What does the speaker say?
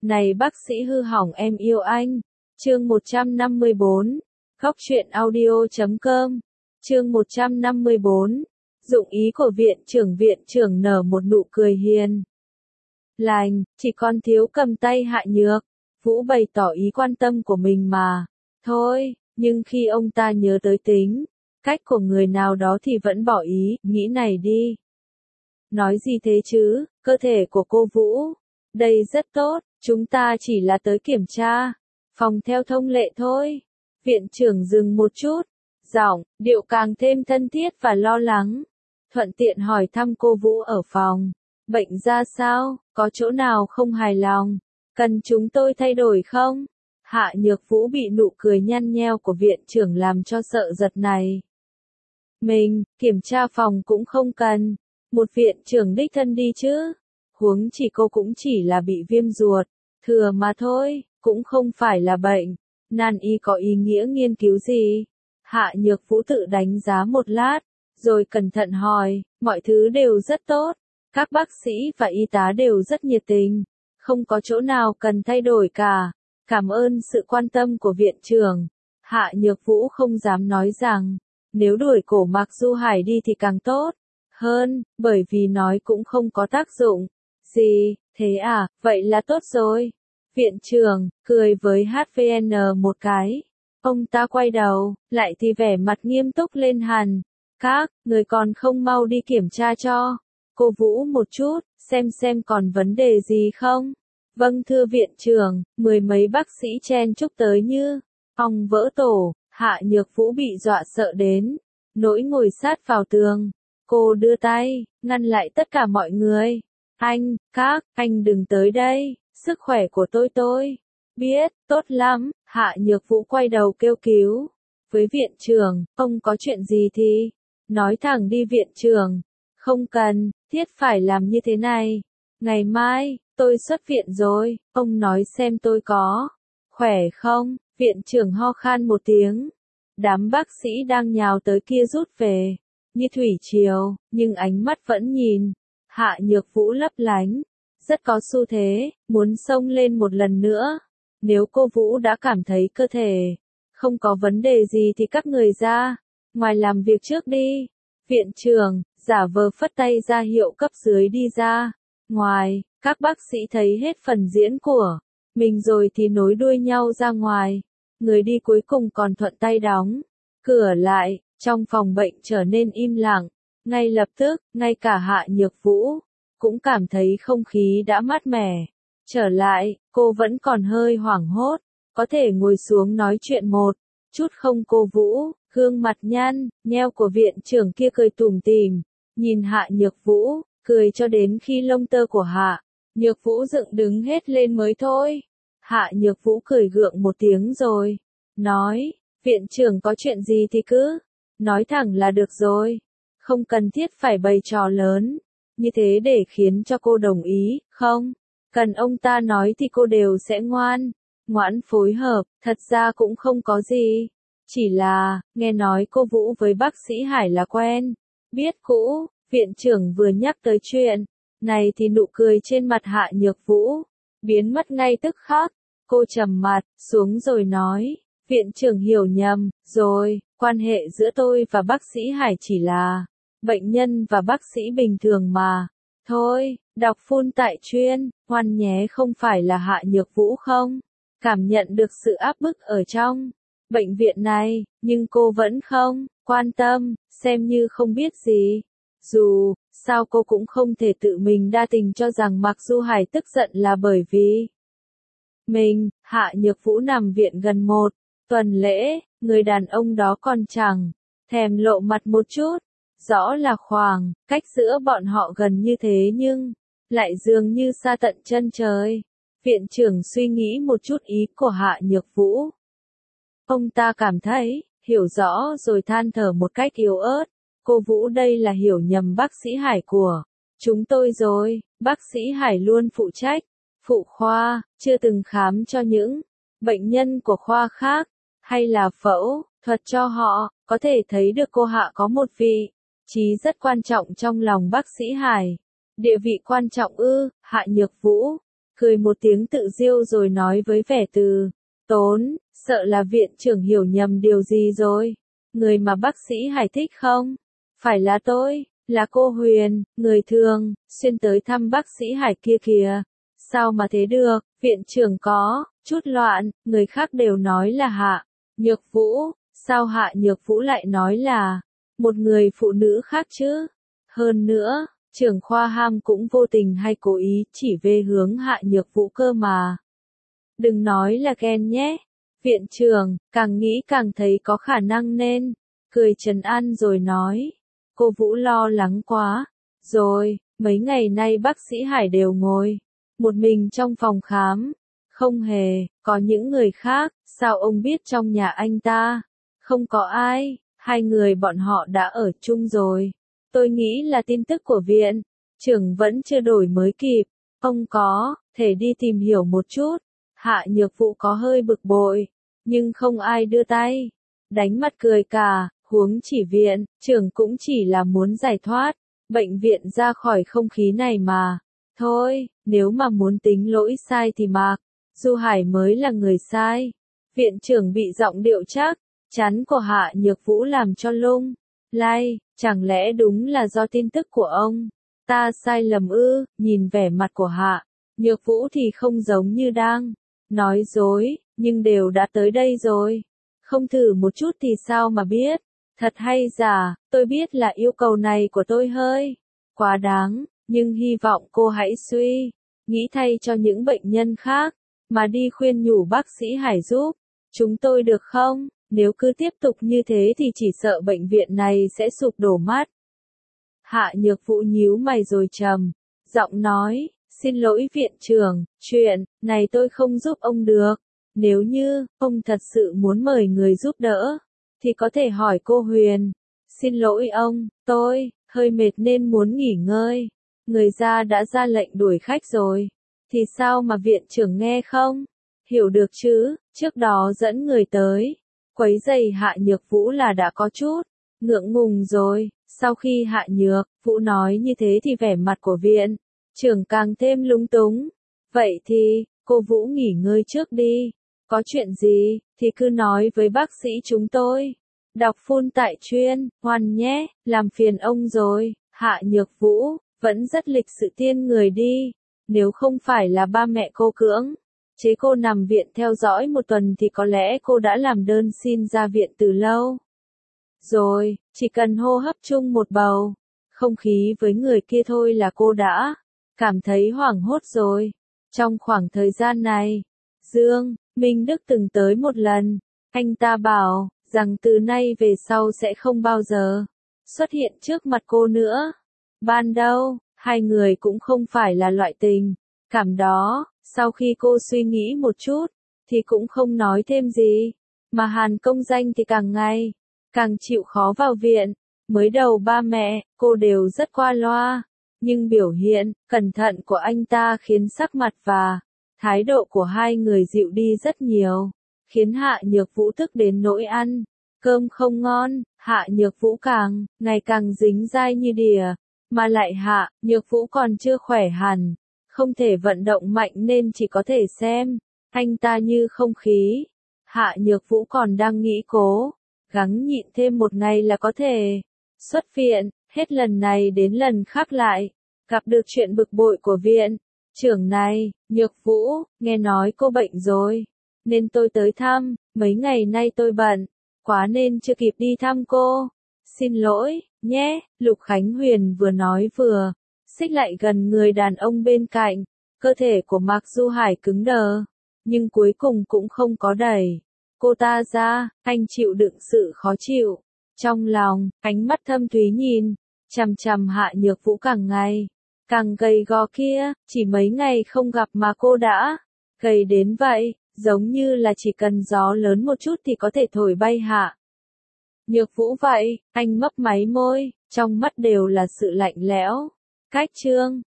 Này bác sĩ hư hỏng em yêu anh. Chương 154. Góc truyện audio.com. Chương 154. Dụng ý của viện trưởng nở một nụ cười hiền lành, chỉ còn thiếu cầm tay Hạ Nhược. Vũ bày tỏ ý quan tâm của mình mà. Thôi, nhưng khi ông ta nhớ tới tính cách của người nào đó thì vẫn bỏ ý, nghĩ này đi. Nói gì thế chứ, cơ thể của cô Vũ, đây rất tốt, chúng ta chỉ là tới kiểm tra phòng theo thông lệ thôi. Viện trưởng dừng một chút, giọng, điệu càng thêm thân thiết và lo lắng. Thuận tiện hỏi thăm cô Vũ ở phòng bệnh ra sao, có chỗ nào không hài lòng, cần chúng tôi thay đổi không? Hạ Nhược Vũ bị nụ cười nhăn nheo của viện trưởng làm cho sợ giật này. Mình, kiểm tra phòng cũng không cần, một viện trưởng đích thân đi chứ. Huống chỉ cô cũng chỉ là bị viêm ruột thừa mà thôi, cũng không phải là bệnh nan y có ý nghĩa nghiên cứu gì. Hạ Nhược Vũ tự đánh giá một lát, rồi cẩn thận hỏi, mọi thứ đều rất tốt, các bác sĩ và y tá đều rất nhiệt tình, không có chỗ nào cần thay đổi cả. Cảm ơn sự quan tâm của viện trưởng. Hạ Nhược Vũ không dám nói rằng, nếu đuổi cổ Mạc Du Hải đi thì càng tốt hơn, bởi vì nói cũng không có tác dụng gì. Thế à, vậy là tốt rồi. Viện trưởng cười với HVN một cái. Ông ta quay đầu, lại thì vẻ mặt nghiêm túc lên hẳn. Các người còn không mau đi kiểm tra cho cô Vũ một chút, xem còn vấn đề gì không? Vâng thưa viện trưởng. Mười mấy bác sĩ chen chúc tới như ong vỡ tổ. Hạ Nhược Vũ bị dọa sợ đến nỗi ngồi sát vào tường. Cô đưa tay ngăn lại tất cả mọi người. Anh đừng tới đây, sức khỏe của tôi biết, tốt lắm. Hạ Nhược Vũ quay đầu kêu cứu với viện trưởng, ông có chuyện gì thì nói thẳng đi viện trưởng, không cần thiết phải làm như thế này. Ngày mai tôi xuất viện rồi, ông nói xem tôi có khỏe không? Viện trưởng ho khan một tiếng. Đám bác sĩ đang nhào tới kia rút về như thủy triều, nhưng ánh mắt vẫn nhìn Hạ Nhược Vũ lấp lánh, rất có xu thế muốn xông lên một lần nữa. Nếu cô Vũ đã cảm thấy cơ thể không có vấn đề gì thì các người ra ngoài làm việc trước đi. Viện trưởng giả vờ phất tay ra hiệu cấp dưới đi ra ngoài. Các bác sĩ thấy hết phần diễn của mình rồi thì nối đuôi nhau ra ngoài. Người đi cuối cùng còn thuận tay đóng cửa lại. Trong phòng bệnh trở nên im lặng. Ngay lập tức, ngay cả Hạ Nhược Vũ cũng cảm thấy không khí đã mát mẻ trở lại. Cô vẫn còn hơi hoảng hốt, có thể ngồi xuống nói chuyện một chút không cô Vũ? Gương mặt nhăn nheo của viện trưởng kia cười tủm tỉm, nhìn Hạ Nhược Vũ, cười cho đến khi lông tơ của Hạ Nhược Vũ dựng đứng hết lên mới thôi. Hạ Nhược Vũ cười gượng một tiếng rồi nói, viện trưởng có chuyện gì thì cứ nói thẳng là được rồi, không cần thiết phải bày trò lớn như thế để khiến cho cô đồng ý. Không cần ông ta nói thì cô đều sẽ ngoãn phối hợp. Thật ra cũng không có gì, chỉ là nghe nói cô Vũ với bác sĩ Hải là quen biết cũ. Viện trưởng vừa nhắc tới chuyện này thì nụ cười trên mặt Hạ Nhược Vũ biến mất ngay tức khắc. Cô trầm mặt xuống rồi nói, viện trưởng hiểu nhầm rồi, quan hệ giữa tôi và bác sĩ Hải chỉ là bệnh nhân và bác sĩ bình thường mà thôi. Đọc phun tại chuyên Hoan nhé. Không phải là Hạ Nhược Vũ không cảm nhận được sự áp bức ở trong bệnh viện này, nhưng cô vẫn không quan tâm, xem như không biết gì. Dù sao cô cũng không thể tự mình đa tình cho rằng Mạc Du Hải tức giận là bởi vì mình. Hạ Nhược Vũ nằm viện gần một tuần lễ, người đàn ông đó còn chẳng thèm lộ mặt một chút. Rõ là khoảng cách giữa bọn họ gần như thế nhưng lại dường như xa tận chân trời. Viện trưởng suy nghĩ một chút ý của Hạ Nhược Vũ. Ông ta cảm thấy hiểu rõ rồi than thở một cách yếu ớt. Cô Vũ, đây là hiểu nhầm bác sĩ Hải của chúng tôi rồi. Bác sĩ Hải luôn phụ trách phụ khoa, chưa từng khám cho những bệnh nhân của khoa khác, hay là phẫu thuật cho họ. Có thể thấy được cô Hạ có một vị trí rất quan trọng trong lòng bác sĩ Hải. Địa vị quan trọng ư? Hạ Nhược Vũ cười một tiếng tự diêu rồi nói với vẻ từ tốn, sợ là viện trưởng hiểu nhầm điều gì rồi. Người mà bác sĩ Hải thích không? Phải là tôi, là cô Huyền, người thường, xuyên tới thăm bác sĩ Hải kia kìa. Sao mà thế được, viện trưởng có chút loạn, người khác đều nói là Hạ Nhược Vũ, sao Hạ Nhược Vũ lại nói là một người phụ nữ khác chứ? Hơn nữa, trưởng khoa Ham cũng vô tình hay cố ý chỉ về hướng Hạ Nhược Vũ cơ mà. Đừng nói là ghen nhé. Viện trưởng, càng nghĩ càng thấy có khả năng nên, cười trấn an rồi nói. Cô Vũ lo lắng quá. Rồi, mấy ngày nay bác sĩ Hải đều ngồi một mình trong phòng khám. Không hề, có những người khác, sao ông biết trong nhà anh ta? Không có ai, hai người bọn họ đã ở chung rồi. Tôi nghĩ là tin tức của viện trưởng vẫn chưa đổi mới kịp. Ông có thể đi tìm hiểu một chút. Hạ Nhược Vũ có hơi bực bội, nhưng không ai đưa tay đánh mặt cười cả, huống chỉ viện trưởng cũng chỉ là muốn giải thoát bệnh viện ra khỏi không khí này mà. Thôi, nếu mà muốn tính lỗi sai thì Mạc Du Hải mới là người sai. Viện trưởng bị giọng điệu chắc chắn của Hạ Nhược Vũ làm cho lung lay, chẳng lẽ đúng là do tin tức của ông ta sai lầm ư? Nhìn vẻ mặt của Hạ Nhược Vũ thì không giống như đang nói dối, nhưng đều đã tới đây rồi. Không thử một chút thì sao mà biết? Thật hay giả, tôi biết là yêu cầu này của tôi hơi quá đáng, nhưng hy vọng cô hãy suy nghĩ thay cho những bệnh nhân khác, mà đi khuyên nhủ bác sĩ Hải giúp chúng tôi được không? Nếu cứ tiếp tục như thế thì chỉ sợ bệnh viện này sẽ sụp đổ mất. Hạ Nhược Vũ nhíu mày rồi trầm giọng nói, xin lỗi viện trưởng, chuyện này tôi không giúp ông được. Nếu như ông thật sự muốn mời người giúp đỡ, thì có thể hỏi cô Huyền. Xin lỗi ông, tôi hơi mệt nên muốn nghỉ ngơi. Người ta đã ra lệnh đuổi khách rồi. Thì sao mà viện trưởng nghe không? Hiểu được chứ, trước đó dẫn người tới quấy rầy Hạ Nhược Vũ là đã có chút ngượng ngùng rồi. Sau khi Hạ Nhược Vũ nói như thế thì vẻ mặt của viện trưởng càng thêm lúng túng. Vậy thì, cô Vũ nghỉ ngơi trước đi. Có chuyện gì, thì cứ nói với bác sĩ chúng tôi. Đọc phun tại chuyên, hoàn nhé, làm phiền ông rồi. Hạ Nhược Vũ vẫn rất lịch sự tiên người đi. Nếu không phải là ba mẹ cô cưỡng chế cô nằm viện theo dõi một tuần thì có lẽ cô đã làm đơn xin ra viện từ lâu rồi. Chỉ cần hô hấp chung một bầu không khí với người kia thôi là cô đã cảm thấy hoảng hốt rồi. Trong khoảng thời gian này, Dương Minh Đức từng tới một lần. Anh ta bảo rằng từ nay về sau sẽ không bao giờ xuất hiện trước mặt cô nữa. Ban đầu, hai người cũng không phải là loại tình cảm đó. Sau khi cô suy nghĩ một chút, thì cũng không nói thêm gì. Mà Hàn Công Danh thì càng ngày càng chịu khó vào viện. Mới đầu ba mẹ cô đều rất qua loa, nhưng biểu hiện cẩn thận của anh ta khiến sắc mặt và thái độ của hai người dịu đi rất nhiều, khiến Hạ Nhược Vũ tức đến nỗi ăn cơm không ngon. Hạ Nhược Vũ càng ngày càng dính dai như đìa, mà lại Hạ Nhược Vũ còn chưa khỏe hẳn, không thể vận động mạnh nên chỉ có thể xem anh ta như không khí. Hạ Nhược Vũ còn đang nghĩ cố gắng nhịn thêm một ngày là có thể xuất viện. Hết lần này đến lần khác lại gặp được chuyện bực bội của viện trưởng này. Nhược Vũ, nghe nói cô bệnh rồi, nên tôi tới thăm. Mấy ngày nay tôi bận quá nên chưa kịp đi thăm cô. Xin lỗi nhé. Lục Khánh Huyền vừa nói vừa xích lại gần người đàn ông bên cạnh. Cơ thể của Mạc Du Hải cứng đờ, nhưng cuối cùng cũng không có đẩy cô ta ra. Anh chịu đựng sự khó chịu trong lòng, ánh mắt thâm thúy nhìn chằm chằm Hạ Nhược Vũ càng ngày càng gầy gò kia. Chỉ mấy ngày không gặp mà cô đã gầy đến vậy, giống như là chỉ cần gió lớn một chút thì có thể thổi bay Hạ Nhược Vũ vậy. Anh mấp máy môi, trong mắt đều là sự lạnh lẽo. Cách chương